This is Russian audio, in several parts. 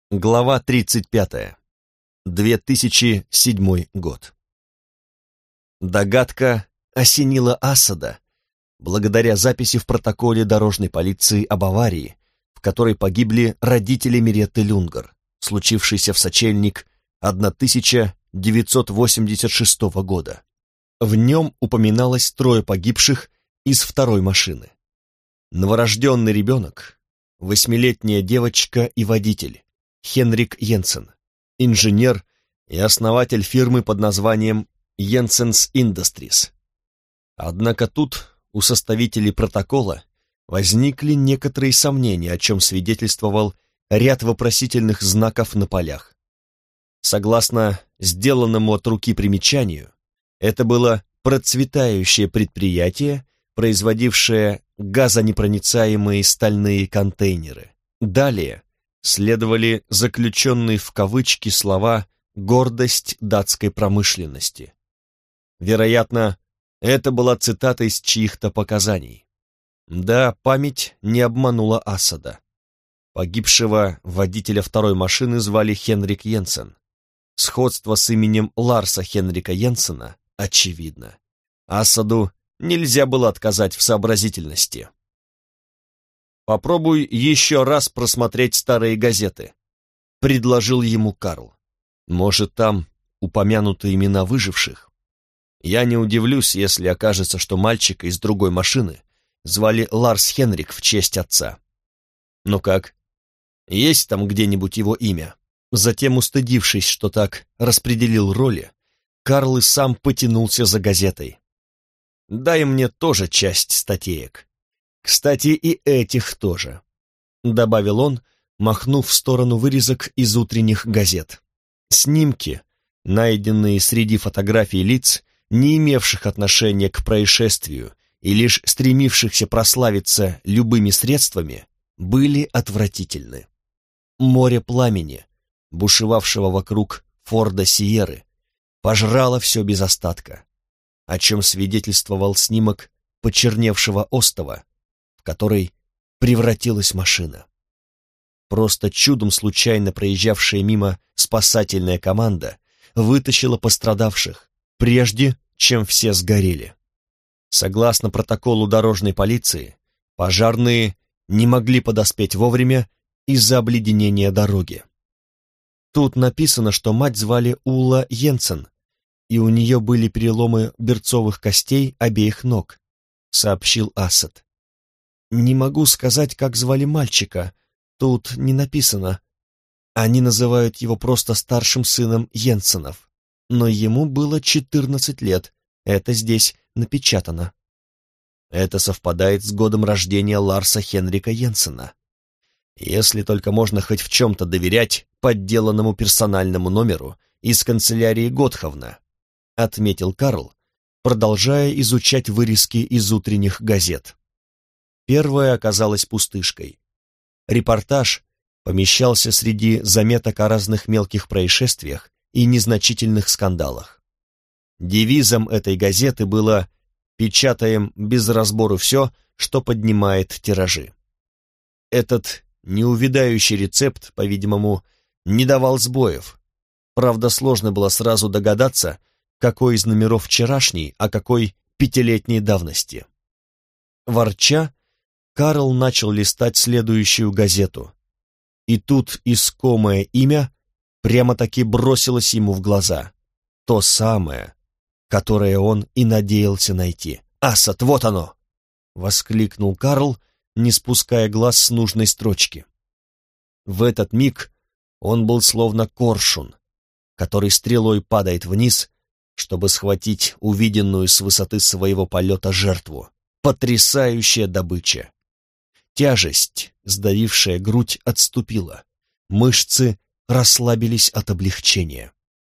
Глава 35. 2007 год. Догадка осенила Асада благодаря записи в протоколе дорожной полиции об аварии, в которой погибли родители Миретты Люнгар, случившейся в сочельник 1986 года. В нем упоминалось 3 погибших из второй машины. Новорожденный ребенок, 8-летняя девочка и водитель Хенрик Йенсен, инженер и основатель фирмы под названием Jensen's Industries. Однако тут у составителей протокола возникли некоторые сомнения, о чем свидетельствовал ряд вопросительных знаков на полях. Согласно сделанному от руки примечанию, это было процветающее предприятие, производившее газонепроницаемые стальные контейнеры. Далее следовали заключенные в кавычки слова «гордость датской промышленности». Вероятно, это была цитата из чьих-то показаний. Да, память не обманула Асада. Погибшего водителя второй машины звали Хенрик Йенсен. Сходство с именем Ларса Хенрика Йенсена очевидно. Асаду нельзя было отказать в сообразительности. «Попробуй еще раз просмотреть старые газеты», — предложил ему Карл. «Может, там упомянуты имена выживших? Я не удивлюсь, если окажется, что мальчика из другой машины звали Ларс Хенрик в честь отца. Ну как, есть там где-нибудь его имя?» Затем, устыдившись, что так распределил роли, Карл и сам потянулся за газетой. «Дай мне тоже часть статеек. Кстати, и этих тоже», — добавил он, махнув в сторону вырезок из утренних газет. Снимки, найденные среди фотографий лиц, не имевших отношения к происшествию и лишь стремившихся прославиться любыми средствами, были отвратительны. Море пламени, бушевавшего вокруг Форда Сиерры, пожрало все без остатка, о чем свидетельствовал снимок почерневшего остова, в который превратилась машина. Просто чудом случайно проезжавшая мимо спасательная команда вытащила пострадавших, прежде чем все сгорели. Согласно протоколу дорожной полиции, пожарные не могли подоспеть вовремя из-за обледенения дороги. Тут написано, что мать звали Ула Йенсен, и у нее были переломы берцовых костей обеих ног, сообщил Асад. Не могу сказать, как звали мальчика, тут не написано. Они называют его просто старшим сыном Йенсенов, но ему было 14 лет, это здесь напечатано. Это совпадает с годом рождения Ларса Хенрика Йенсена. Если только можно хоть в чем-то доверять подделанному персональному номеру из канцелярии Готховна, отметил Карл, продолжая изучать вырезки из утренних газет. Первая оказалась пустышкой. Репортаж помещался среди заметок о разных мелких происшествиях и незначительных скандалах. Девизом этой газеты было «Печатаем без разбору все, что поднимает тиражи». Этот неувядающий рецепт, по-видимому, не давал сбоев. Правда, сложно было сразу догадаться, какой из номеров вчерашний, а какой 5-летней давности. Ворча, Карл начал листать следующую газету. И тут искомое имя прямо-таки бросилось ему в глаза. То самое, которое он и надеялся найти. «Асад, вот оно!» — воскликнул Карл, не спуская глаз с нужной строчки. В этот миг он был словно коршун, который стрелой падает вниз, чтобы схватить увиденную с высоты своего полета жертву. Потрясающая добыча! Тяжесть, сдавившая грудь, отступила. Мышцы расслабились от облегчения.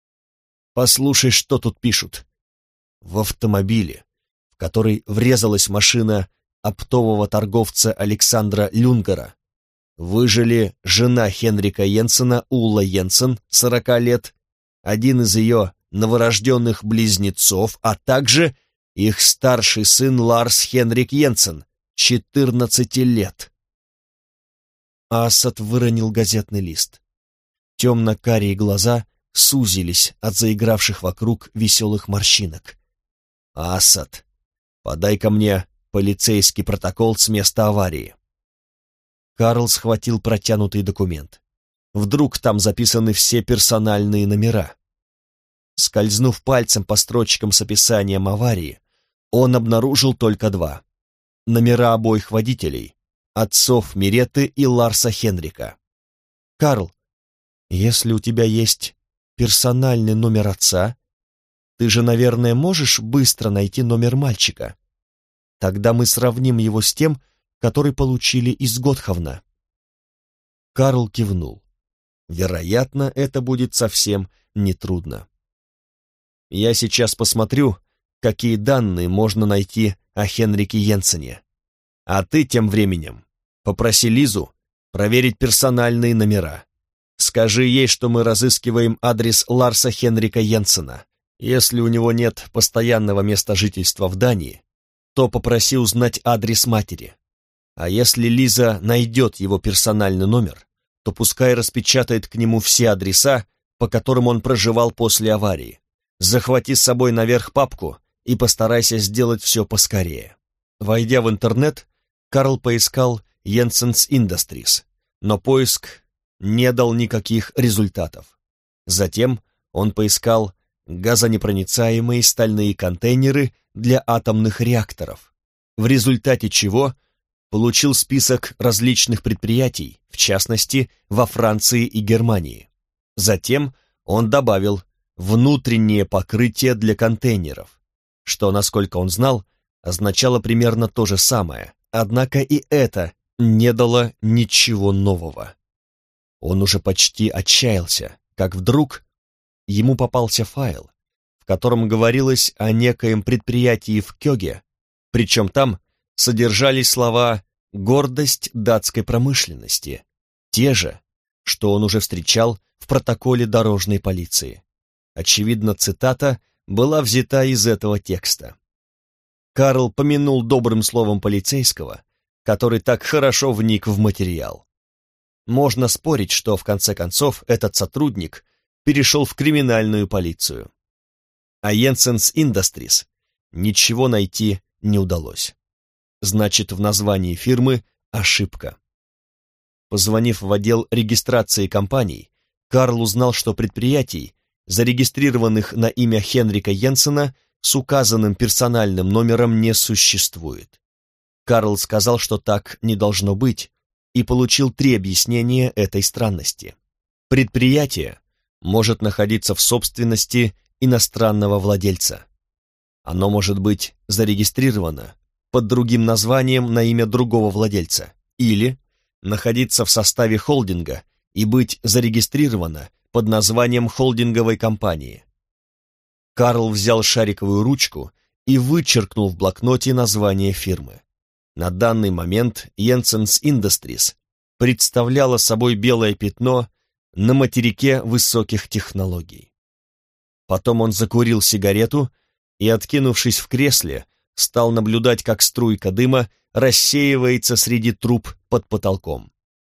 Послушай, что тут пишут. В автомобиле, в который врезалась машина оптового торговца Александра Люнгара, выжили жена Хенрика Йенсена Ула Йенсен, 40 лет, один из ее новорожденных близнецов, а также их старший сын Ларс Хенрик Йенсен, 14 лет. Асад выронил газетный лист. Темно-карие глаза сузились от заигравших вокруг веселых морщинок. «Асад, подай-ка мне полицейский протокол с места аварии». Карл схватил протянутый документ. Вдруг там записаны все персональные номера. Скользнув пальцем по строчкам с описанием аварии, он обнаружил только два. Номера обоих водителей, отцов Миретты и Ларса Хенрика. «Карл, если у тебя есть персональный номер отца, ты же, наверное, можешь быстро найти номер мальчика. Тогда мы сравним его с тем, который получили из Готховна». Карл кивнул. Вероятно, это будет совсем нетрудно. «Я сейчас посмотрю, какие данные можно найти о Хенрике Йенсене. А ты тем временем попроси Лизу проверить персональные номера. Скажи ей, что мы разыскиваем адрес Ларса Хенрика Йенсена. Если у него нет постоянного места жительства в Дании, то попроси узнать адрес матери. А если Лиза найдет его персональный номер, то пускай распечатает к нему все адреса, по которым он проживал после аварии. Захвати с собой наверх папку и постарайся сделать все поскорее». Войдя в интернет, Карл поискал Jensen's Industries, но поиск не дал никаких результатов. Затем он поискал газонепроницаемые стальные контейнеры для атомных реакторов, в результате чего получил список различных предприятий, в частности, во Франции и Германии. Затем он добавил внутреннее покрытие для контейнеров, что, насколько он знал, означало примерно то же самое, однако и это не дало ничего нового. Он уже почти отчаялся, как вдруг ему попался файл, в котором говорилось о некоем предприятии в Кёге, причем там содержались слова «гордость датской промышленности», те же, что он уже встречал в протоколе дорожной полиции. Очевидно, цитата была взята из этого текста. Карл помянул добрым словом полицейского, который так хорошо вник в материал. Можно спорить, что в конце концов этот сотрудник перешел в криминальную полицию. А Jensen's Industries ничего найти не удалось. Значит, в названии фирмы ошибка. Позвонив в отдел регистрации компаний, Карл узнал, что предприятий, зарегистрированных на имя Хенрика Йенсена, с указанным персональным номером не существует. Карл сказал, что так не должно быть, и получил 3 объяснения этой странности. Предприятие может находиться в собственности иностранного владельца. Оно может быть зарегистрировано под другим названием на имя другого владельца, или находиться в составе холдинга и быть зарегистрировано под названием холдинговой компании. Карл взял шариковую ручку и вычеркнул в блокноте название фирмы. На данный момент Jensen's Industries представляла собой белое пятно на материке высоких технологий. Потом он закурил сигарету и, откинувшись в кресле, стал наблюдать, как струйка дыма рассеивается среди труб под потолком.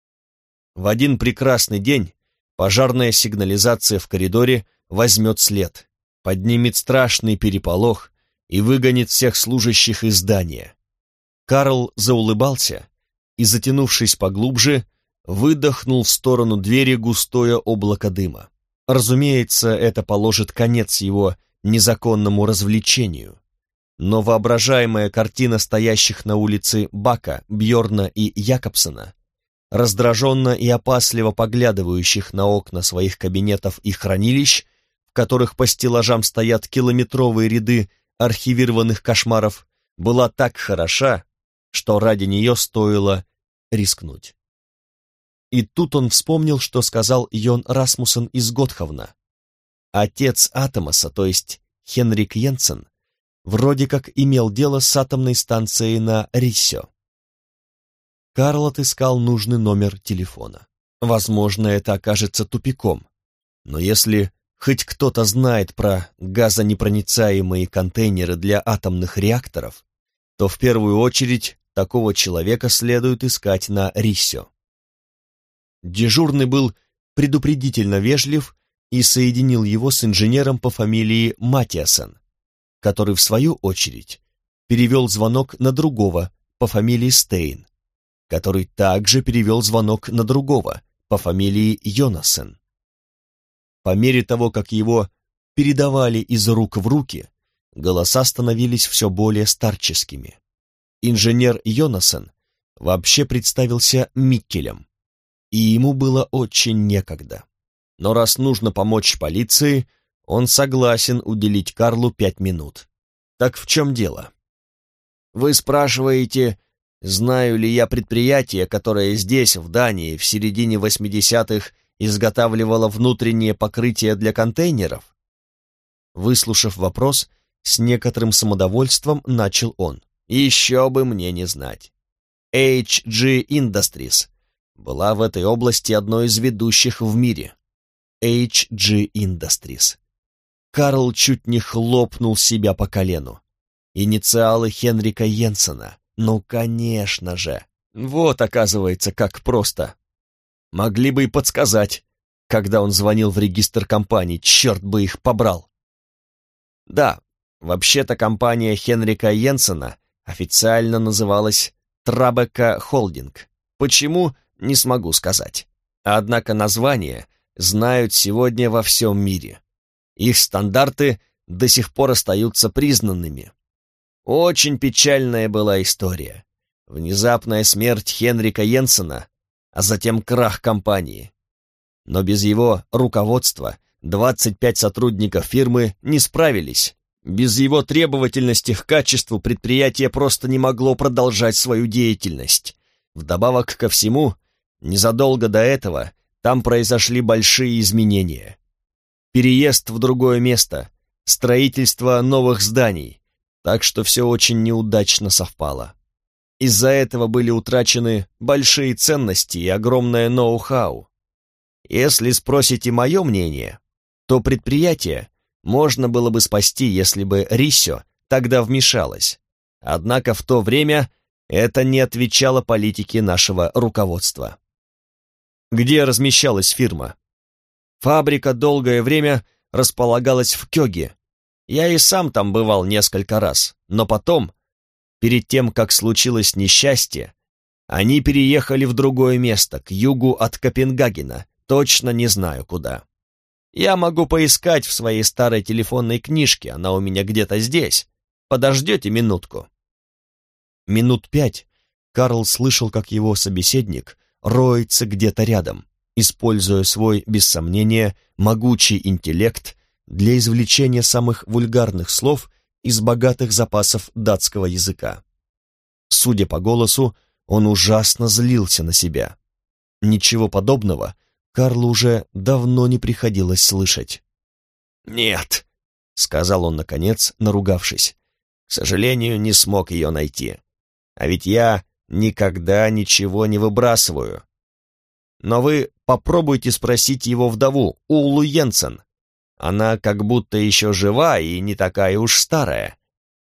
В один прекрасный день пожарная сигнализация в коридоре возьмет след, поднимет страшный переполох и выгонит всех служащих из здания. Карл заулыбался и, затянувшись поглубже, выдохнул в сторону двери густое облако дыма. Разумеется, это положит конец его незаконному развлечению. Но воображаемая картина стоящих на улице Бака, Бьорна и Якобсона, раздраженно и опасливо поглядывающих на окна своих кабинетов и хранилищ, в которых по стеллажам стоят километровые ряды архивированных кошмаров, была так хороша, что ради нее стоило рискнуть. И тут он вспомнил, что сказал Йон Расмуссен из Готховна. Отец Атомаса, то есть Хенрик Йенсен, вроде как имел дело с атомной станцией на Риссё. Карл отыскал нужный номер телефона. Возможно, это окажется тупиком, но если хоть кто-то знает про газонепроницаемые контейнеры для атомных реакторов, то в первую очередь такого человека следует искать на Риссё. Дежурный был предупредительно вежлив и соединил его с инженером по фамилии Матиасен, который, в свою очередь, перевел звонок на другого по фамилии Стейн, который также перевел звонок на другого по фамилии Йонасен. По мере того, как его передавали из рук в руки, голоса становились все более старческими. Инженер Йонасен вообще представился Миккелем, и ему было очень некогда. Но раз нужно помочь полиции, он согласен уделить Карлу 5 минут. Так в чем дело? Вы спрашиваете, знаю ли я предприятие, которое здесь, в Дании, в середине 80-х изготавливало внутреннее покрытие для контейнеров? Выслушав вопрос, с некоторым самодовольством начал он. Еще бы мне не знать. HG Industries была в этой области одной из ведущих в мире. HG Industries. Карл чуть не хлопнул себя по колену. Инициалы Хенрика Йенсена. Ну, конечно же. Вот, оказывается, как просто. Могли бы и подсказать, когда он звонил в регистр компаний, черт бы их побрал. Да, вообще-то компания Хенрика Йенсена официально называлась Трабека Холдинг. Почему, не смогу сказать. Однако название знают сегодня во всем мире. Их стандарты до сих пор остаются признанными. Очень печальная была история. Внезапная смерть Хенрика Йенсена, а затем крах компании. Но без его руководства 25 сотрудников фирмы не справились. Без его требовательности к качеству предприятие просто не могло продолжать свою деятельность. Вдобавок ко всему, незадолго до этого там произошли большие изменения. Переезд в другое место, строительство новых зданий, так что все очень неудачно совпало. Из-за этого были утрачены большие ценности и огромное ноу-хау. Если спросите мое мнение, то предприятие можно было бы спасти, если бы Риссо тогда вмешалась. Однако в то время это не отвечало политике нашего руководства. Где размещалась фирма? Фабрика долгое время располагалась в Кёге. Я и сам там бывал несколько раз, но потом, перед тем, как случилось несчастье, они переехали в другое место, к югу от Копенгагена, точно не знаю куда. Я могу поискать в своей старой телефонной книжке, она у меня где-то здесь. Подождете минутку?» Минут 5 Карл слышал, как его собеседник роется где-то рядом, используя свой, без сомнения, могучий интеллект для извлечения самых вульгарных слов из богатых запасов датского языка. Судя по голосу, он ужасно злился на себя. Ничего подобного Карлу уже давно не приходилось слышать. «Нет», — сказал он наконец, наругавшись, — «к сожалению, не смог ее найти. А ведь я никогда ничего не выбрасываю. Но вы попробуйте спросить его вдову, Уллу Йенсен. Она как будто еще жива и не такая уж старая.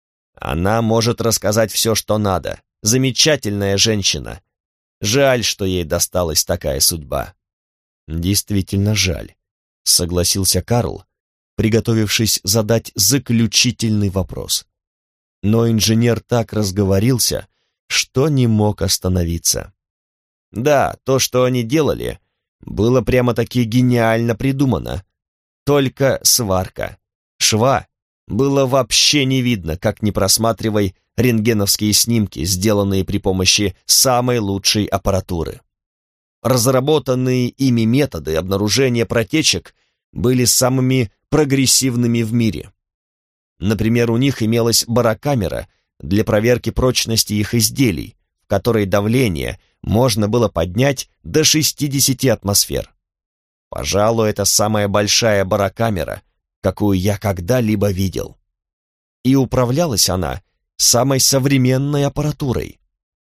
Она может рассказать все, что надо. Замечательная женщина. Жаль, что ей досталась такая судьба». «Действительно жаль», — согласился Карл, приготовившись задать заключительный вопрос. Но инженер так разговорился, что не мог остановиться. «Да, то, что они делали, было прямо-таки гениально придумано. Только сварка. Шва было вообще не видно, как не просматривай рентгеновские снимки, сделанные при помощи самой лучшей аппаратуры. Разработанные ими методы обнаружения протечек были самыми прогрессивными в мире. Например, у них имелась барокамера для проверки прочности их изделий, в которой давление можно было поднять до 60 атмосфер. Пожалуй, это самая большая барокамера, какую я когда-либо видел. И управлялась она самой современной аппаратурой.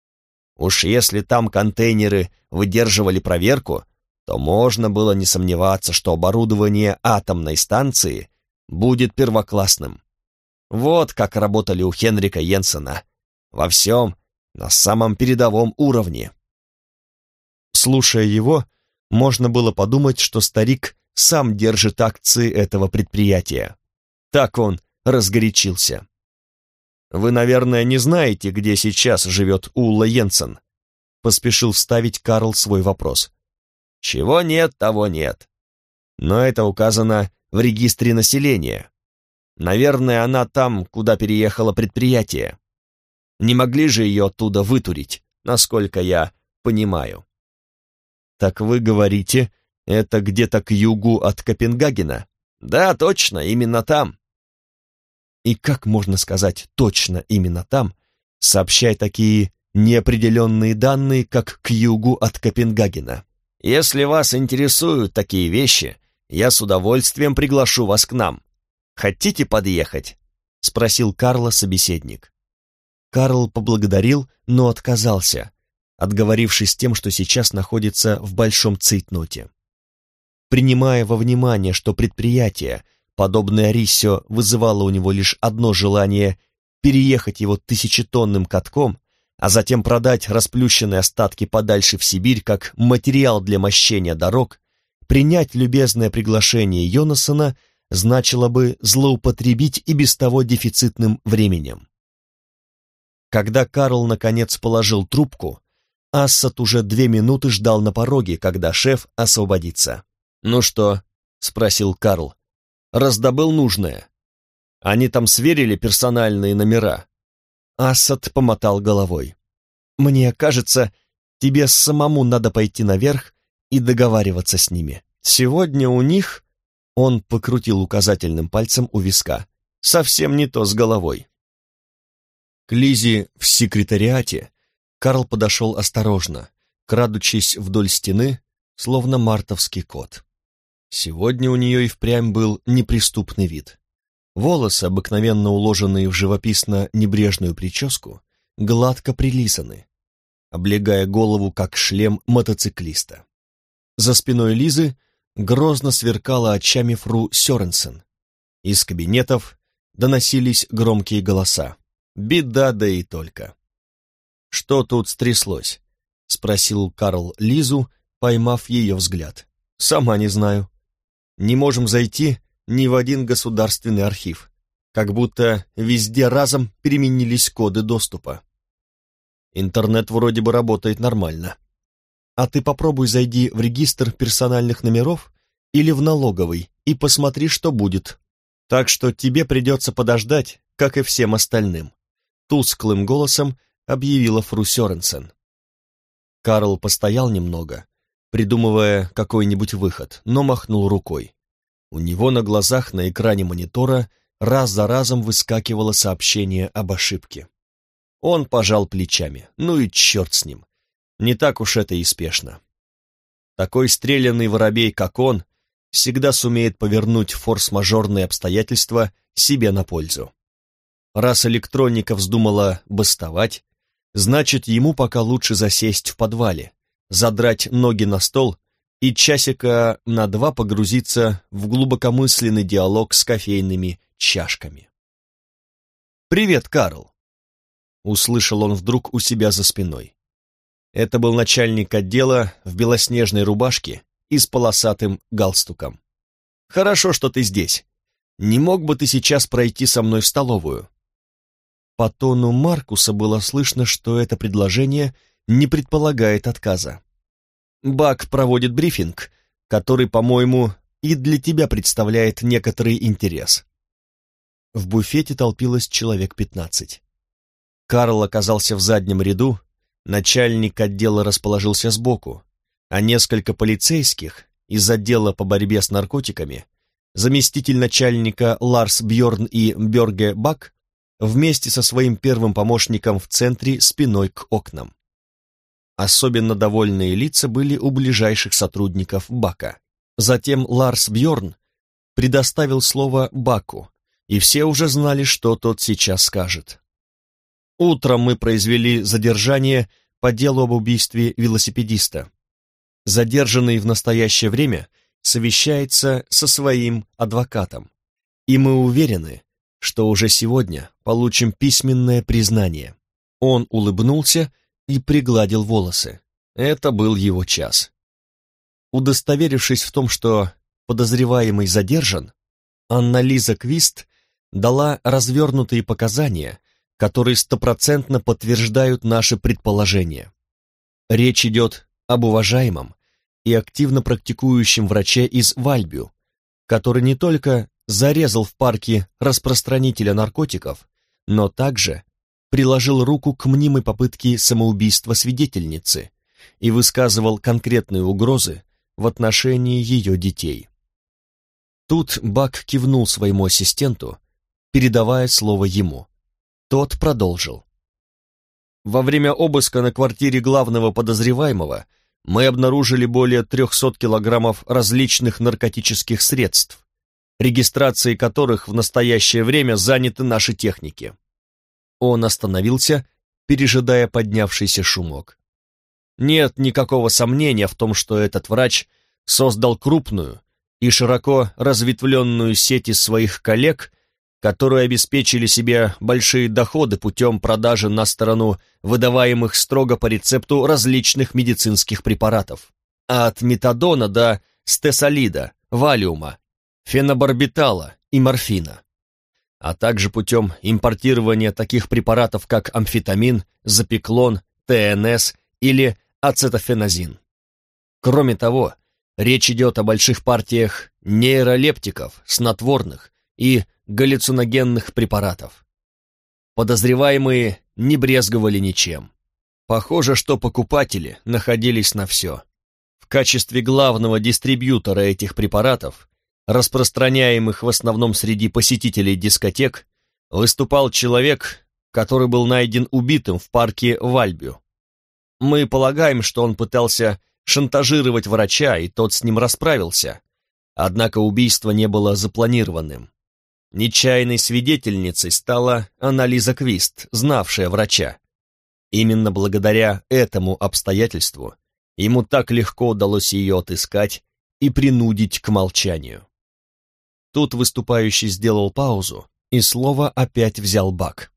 Уж если там контейнеры выдерживали проверку, то можно было не сомневаться, что оборудование атомной станции будет первоклассным. Вот как работали у Хенрика Йенсена. Во всем на самом передовом уровне. Слушая его, Можно было подумать, что старик сам держит акции этого предприятия. Так он разгорячился. «Вы, наверное, не знаете, где сейчас живет Улла Йенсен?» Поспешил вставить Карл свой вопрос. «Чего нет, того нет. Но это указано в регистре населения. Наверное, она там, куда переехало предприятие. Не могли же ее оттуда вытурить, насколько я понимаю». «Так вы говорите, это где-то к югу от Копенгагена?» «Да, точно, именно там». И как можно сказать точно именно там, сообщая такие неопределенные данные, как к югу от Копенгагена? «Если вас интересуют такие вещи, я с удовольствием приглашу вас к нам. Хотите подъехать?» — спросил Карла собеседник. Карл поблагодарил, но отказался, отговорившись тем, что сейчас находится в большом цейтноте. Принимая во внимание, что предприятие, подобное Риссё, вызывало у него лишь одно желание — переехать его тысячетонным катком, а затем продать расплющенные остатки подальше в Сибирь как материал для мощения дорог, принять любезное приглашение Йонасона значило бы злоупотребить и без того дефицитным временем. Когда Карл наконец положил трубку, Ассад уже 2 минуты ждал на пороге, когда шеф освободится. «Ну что?» — спросил Карл. «Раздобыл нужное. Они там сверили персональные номера?» Ассад помотал головой. «Мне кажется, тебе самому надо пойти наверх и договариваться с ними. Сегодня у них...» Он покрутил указательным пальцем у виска. «Совсем не то с головой». К Лизе в секретариате Карл подошел осторожно, крадучись вдоль стены, словно мартовский кот. Сегодня у нее и впрямь был неприступный вид. Волосы, обыкновенно уложенные в живописно-небрежную прическу, гладко прилизаны, облегая голову, как шлем мотоциклиста. За спиной Лизы грозно сверкала очами фру Сёренсен. Из кабинетов доносились громкие голоса. Беда, да и только. «Что тут стряслось?» — спросил Карл Лизу, поймав ее взгляд. «Сама не знаю. Не можем зайти ни в один государственный архив, как будто везде разом переменились коды доступа. Интернет вроде бы работает нормально. А ты попробуй зайди в регистр персональных номеров или в налоговый и посмотри, что будет. Так что тебе придется подождать, как и всем остальным», — тусклым голосом объявила фру Сёренсен. Карл постоял немного, придумывая какой-нибудь выход, но махнул рукой. У него на глазах на экране монитора раз за разом выскакивало сообщение об ошибке. Он пожал плечами. Ну и черт с ним. Не так уж это и спешно. Такой стрелянный воробей, как он, всегда сумеет повернуть форс-мажорные обстоятельства себе на пользу. Раз электроника вздумала бастовать, значит, ему пока лучше засесть в подвале, задрать ноги на стол и часика на 2 погрузиться в глубокомысленный диалог с кофейными чашками. «Привет, Карл!» — услышал он вдруг у себя за спиной. Это был начальник отдела в белоснежной рубашке и с полосатым галстуком. «Хорошо, что ты здесь. Не мог бы ты сейчас пройти со мной в столовую?» По тону Маркуса было слышно, что это предложение не предполагает отказа. «Бак проводит брифинг, который, по-моему, и для тебя представляет некоторый интерес». В буфете толпилось человек 15. Карл оказался в заднем ряду, начальник отдела расположился сбоку, а несколько полицейских из отдела по борьбе с наркотиками, заместитель начальника Ларс Бьорн и Бёрге Бак, вместе со своим первым помощником в центре спиной к окнам. Особенно довольные лица были у ближайших сотрудников Бака. Затем Ларс Бьорн предоставил слово Баку, и все уже знали, что тот сейчас скажет. «Утром мы произвели задержание по делу об убийстве велосипедиста. Задержанный в настоящее время совещается со своим адвокатом, и мы уверены, что уже сегодня получим письменное признание». Он улыбнулся и пригладил волосы. Это был его час. Удостоверившись в том, что подозреваемый задержан, Анна-Лиза Квист дала развернутые показания, которые стопроцентно подтверждают наши предположения. Речь идет об уважаемом и активно практикующем враче из Вальбю, который не только зарезал в парке распространителя наркотиков, но также приложил руку к мнимой попытке самоубийства свидетельницы и высказывал конкретные угрозы в отношении ее детей. Тут Бак кивнул своему ассистенту, передавая слово ему. Тот продолжил. Во время обыска на квартире главного подозреваемого мы обнаружили более 300 килограммов различных наркотических средств, регистрацией которых в настоящее время заняты наши техники. Он остановился, пережидая поднявшийся шумок. Нет никакого сомнения в том, что этот врач создал крупную и широко разветвленную сеть из своих коллег, которые обеспечили себе большие доходы путем продажи на сторону выдаваемых строго по рецепту различных медицинских препаратов. От метадона до стесолида, валиума, фенобарбитала и морфина, а также путем импортирования таких препаратов, как амфетамин, запеклон, ТНС или ацетофеназин. Кроме того, речь идет о больших партиях нейролептиков, снотворных и галлюциногенных препаратов. Подозреваемые не брезговали ничем. Похоже, что покупатели находились на все. В качестве главного дистрибьютора этих препаратов, распространяемых в основном среди посетителей дискотек, выступал человек, который был найден убитым в парке Вальбю. Мы полагаем, что он пытался шантажировать врача, и тот с ним расправился, однако убийство не было запланированным. Нечаянной свидетельницей стала Анна-Лиза Квист, знавшая врача. Именно благодаря этому обстоятельству ему так легко удалось ее отыскать и принудить к молчанию. Тут выступающий сделал паузу, и слово опять взял Бак.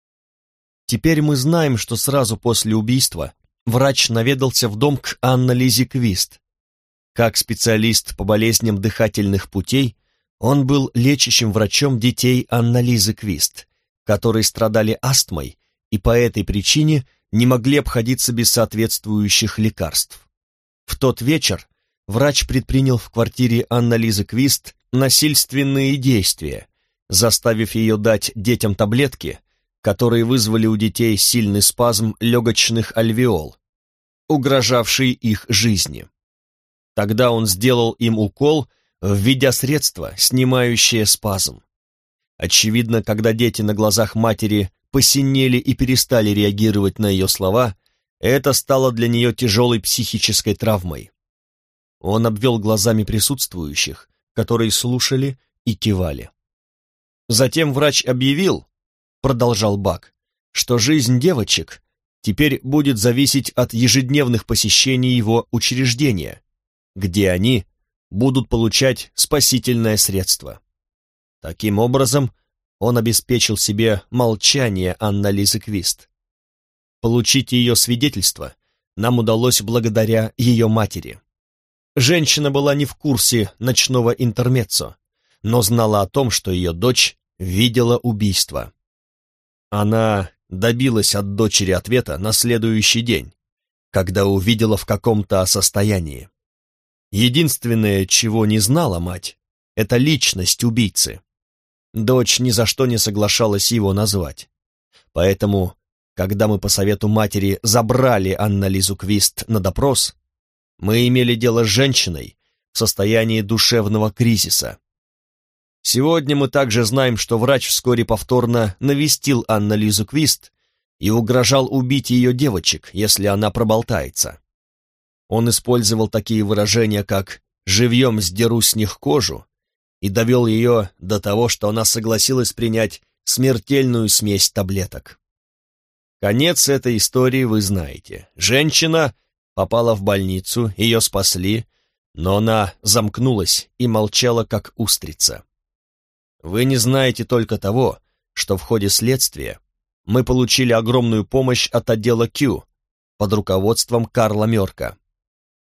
Теперь мы знаем, что сразу после убийства врач наведался в дом к Анна-Лизе Квист. Как специалист по болезням дыхательных путей, он был лечащим врачом детей Анна-Лизы Квист, которые страдали астмой и по этой причине не могли обходиться без соответствующих лекарств. В тот вечер врач предпринял в квартире Анна-Лизы Квист насильственные действия, заставив ее дать детям таблетки, которые вызвали у детей сильный спазм легочных альвеол, угрожавший их жизни. Тогда он сделал им укол, введя средство, снимающее спазм. Очевидно, когда дети на глазах матери посинели и перестали реагировать на ее слова, это стало для нее тяжелой психической травмой. Он обвел глазами присутствующих, которые слушали и кивали. Затем врач объявил, продолжал Бак, что жизнь девочек теперь будет зависеть от ежедневных посещений его учреждения, где они будут получать спасительное средство. Таким образом, он обеспечил себе молчание Анна-Лизы Квист. Получить ее свидетельство нам удалось благодаря ее матери. Женщина была не в курсе ночного интермеццо, но знала о том, что ее дочь видела убийство. Она добилась от дочери ответа на следующий день, когда увидела в каком-то состоянии. Единственное, чего не знала мать, это личность убийцы. Дочь ни за что не соглашалась его назвать. Поэтому, когда мы по совету матери забрали Анна-Лизу Квист на допрос, мы имели дело с женщиной в состоянии душевного кризиса. Сегодня мы также знаем, что врач вскоре повторно навестил Анна-Лизу Квист и угрожал убить ее девочек, если она проболтается. Он использовал такие выражения, как «живьем сдеру с них кожу», и довел ее до того, что она согласилась принять смертельную смесь таблеток. Конец этой истории вы знаете. Женщина попала в больницу, ее спасли, но она замкнулась и молчала, как устрица. Вы не знаете только того, что в ходе следствия мы получили огромную помощь от отдела Q под руководством Карла Мёрка.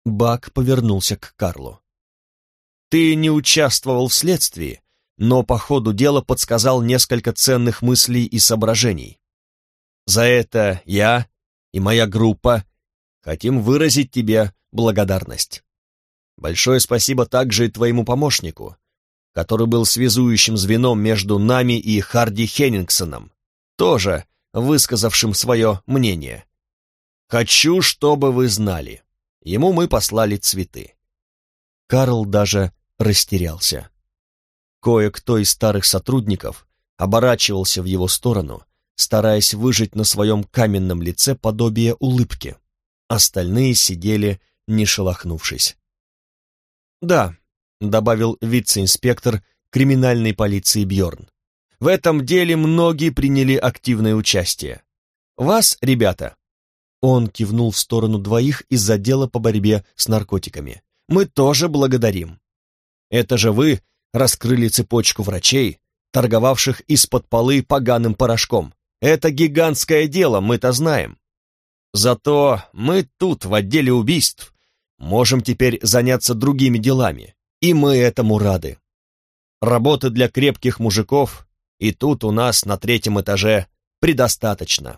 Бак повернулся к Карлу. «Ты не участвовал в следствии, но по ходу дела подсказал несколько ценных мыслей и соображений. За это я и моя группа хотим выразить тебе благодарность. Большое спасибо также и твоему помощнику, который был связующим звеном между нами и Харди Хеннингсоном, тоже высказавшим свое мнение. Хочу, чтобы вы знали, ему мы послали цветы». Карл даже растерялся. Кое-кто из старых сотрудников оборачивался в его сторону, стараясь выжать на своем каменном лице подобие улыбки. Остальные сидели, не шелохнувшись. «Да», — добавил вице-инспектор криминальной полиции Бьорн, «в этом деле многие приняли активное участие. Вас, ребята», — он кивнул в сторону двоих из отдела по борьбе с наркотиками, «мы тоже благодарим. Это же вы раскрыли цепочку врачей, торговавших из-под полы поганым порошком. Это гигантское дело, мы-то знаем. Зато мы тут, в отделе убийств, можем теперь заняться другими делами, и мы этому рады. Работы для крепких мужиков и тут у нас на 3-м этаже предостаточно».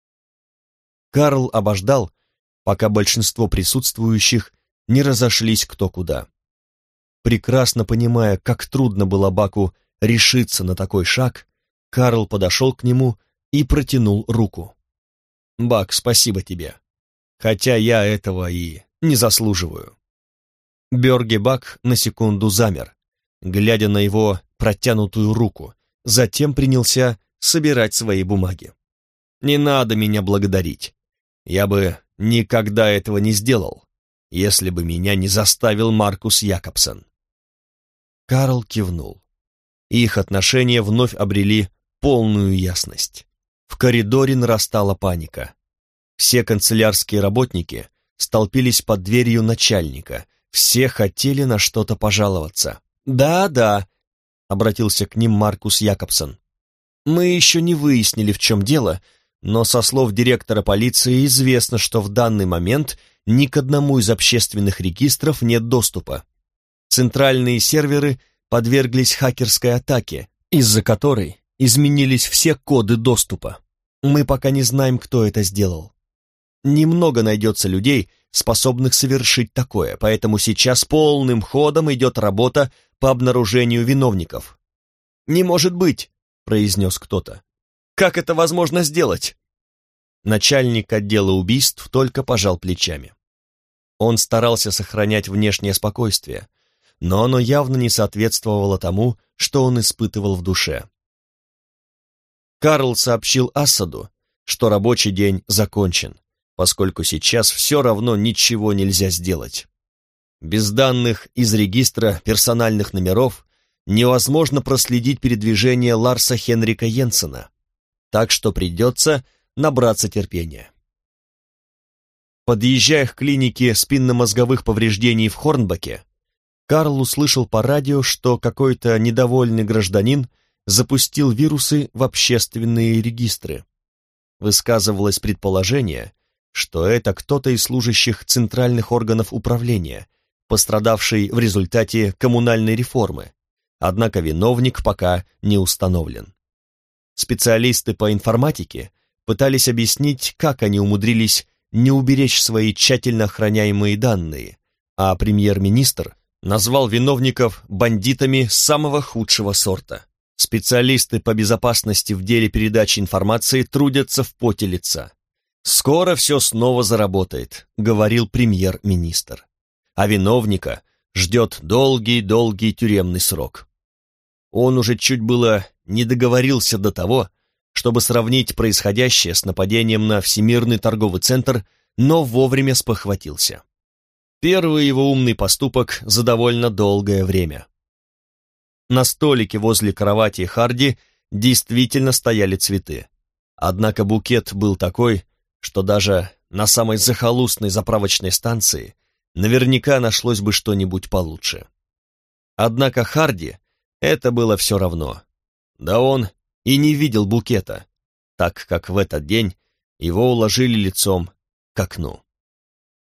Карл обождал, пока большинство присутствующих не разошлись кто куда. Прекрасно понимая, как трудно было Баку решиться на такой шаг, Карл подошел к нему и протянул руку. «Бак, спасибо тебе, хотя я этого и не заслуживаю». Бёрге Бак на секунду замер, глядя на его протянутую руку, затем принялся собирать свои бумаги. «Не надо меня благодарить. Я бы никогда этого не сделал, если бы меня не заставил Маркус Якобсон». Карл кивнул. Их отношения вновь обрели полную ясность. В коридоре нарастала паника. Все канцелярские работники столпились под дверью начальника, все хотели на что-то пожаловаться. «Да», — обратился к ним Маркус Якобсон, «мы еще не выяснили, в чем дело, но со слов директора полиции известно, что в данный момент ни к одному из общественных регистров нет доступа. Центральные серверы подверглись хакерской атаке, из-за которой изменились все коды доступа. Мы пока не знаем, кто это сделал. Немного найдется людей, способных совершить такое, поэтому сейчас полным ходом идет работа по обнаружению виновников». «Не может быть», — произнес кто-то. «Как это возможно сделать?» Начальник отдела убийств только пожал плечами. Он старался сохранять внешнее спокойствие, но оно явно не соответствовало тому, что он испытывал в душе. Карл сообщил Ассаду, что рабочий день закончен, поскольку сейчас все равно ничего нельзя сделать. Без данных из регистра персональных номеров невозможно проследить передвижение Ларса Хенрика Йенсена, так что придется набраться терпения. Подъезжая к клинике спинномозговых повреждений в Хорнбаке, Карл услышал по радио, что какой-то недовольный гражданин запустил вирусы в общественные регистры. Высказывалось предположение, что это кто-то из служащих центральных органов управления, пострадавший в результате коммунальной реформы, однако виновник пока не установлен. Специалисты по информатике пытались объяснить, как они умудрились не уберечь свои тщательно охраняемые данные, а премьер-министр назвал виновников бандитами самого худшего сорта. Специалисты по безопасности в деле передачи информации трудятся в поте лица. «Скоро все снова заработает», — говорил премьер-министр. А виновника ждет долгий-долгий тюремный срок. Он уже чуть было не договорился до того, чтобы сравнить происходящее с нападением на Всемирный торговый центр, но вовремя спохватился. Первый его умный поступок за довольно долгое время. На столике возле кровати Харди действительно стояли цветы. Однако букет был такой, что даже на самой захолустной заправочной станции наверняка нашлось бы что-нибудь получше. Однако Харди это было все равно. Да он и не видел букета, так как в этот день его уложили лицом к окну.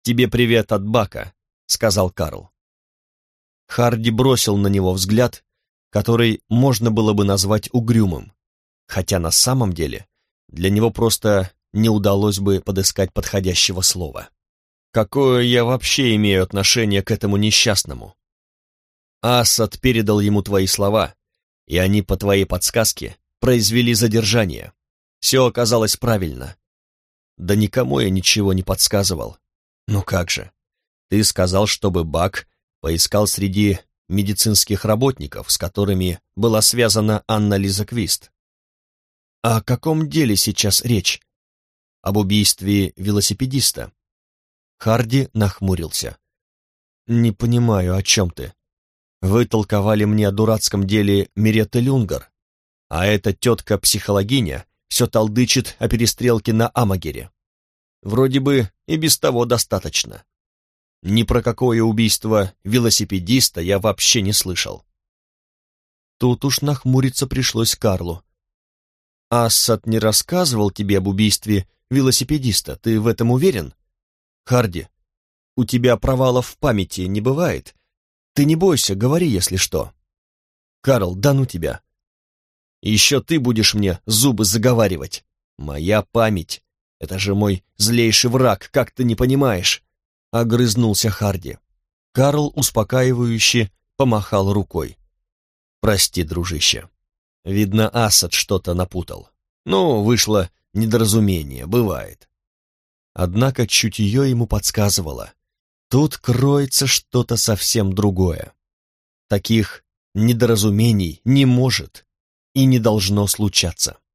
«Тебе привет от Бака», — сказал Карл. Харди бросил на него взгляд, который можно было бы назвать угрюмым, хотя на самом деле для него просто не удалось бы подыскать подходящего слова. «Какое я вообще имею отношение к этому несчастному? Асад передал ему твои слова, и они по твоей подсказке произвели задержание. Все оказалось правильно. Да никому я ничего не подсказывал. Ну как же? Ты сказал, чтобы Бак поискал среди медицинских работников, с которыми была связана Анна-Лиза Квист. О каком деле сейчас речь? Об убийстве велосипедиста?» Харди нахмурился. «Не понимаю, о чем ты. Вы толковали мне о дурацком деле Миретты Люнгар, а эта тетка-психологиня все толдычит о перестрелке на Амагере. Вроде бы и без того достаточно. Ни про какое убийство велосипедиста я вообще не слышал». Тут уж нахмуриться пришлось Карлу. «Ассад не рассказывал тебе об убийстве велосипедиста, ты в этом уверен? Харди, у тебя провалов в памяти не бывает. Ты не бойся, говори, если что». «Карл, да ну тебя. Еще ты будешь мне зубы заговаривать. Моя память — это же мой злейший враг, как ты не понимаешь?» — огрызнулся Харди. Карл успокаивающе помахал рукой. «Прости, дружище. Видно, Асад что-то напутал. Ну, вышло недоразумение, бывает». Однако чутье ему подсказывало. Тут кроется что-то совсем другое. Таких недоразумений не может и не должно случаться.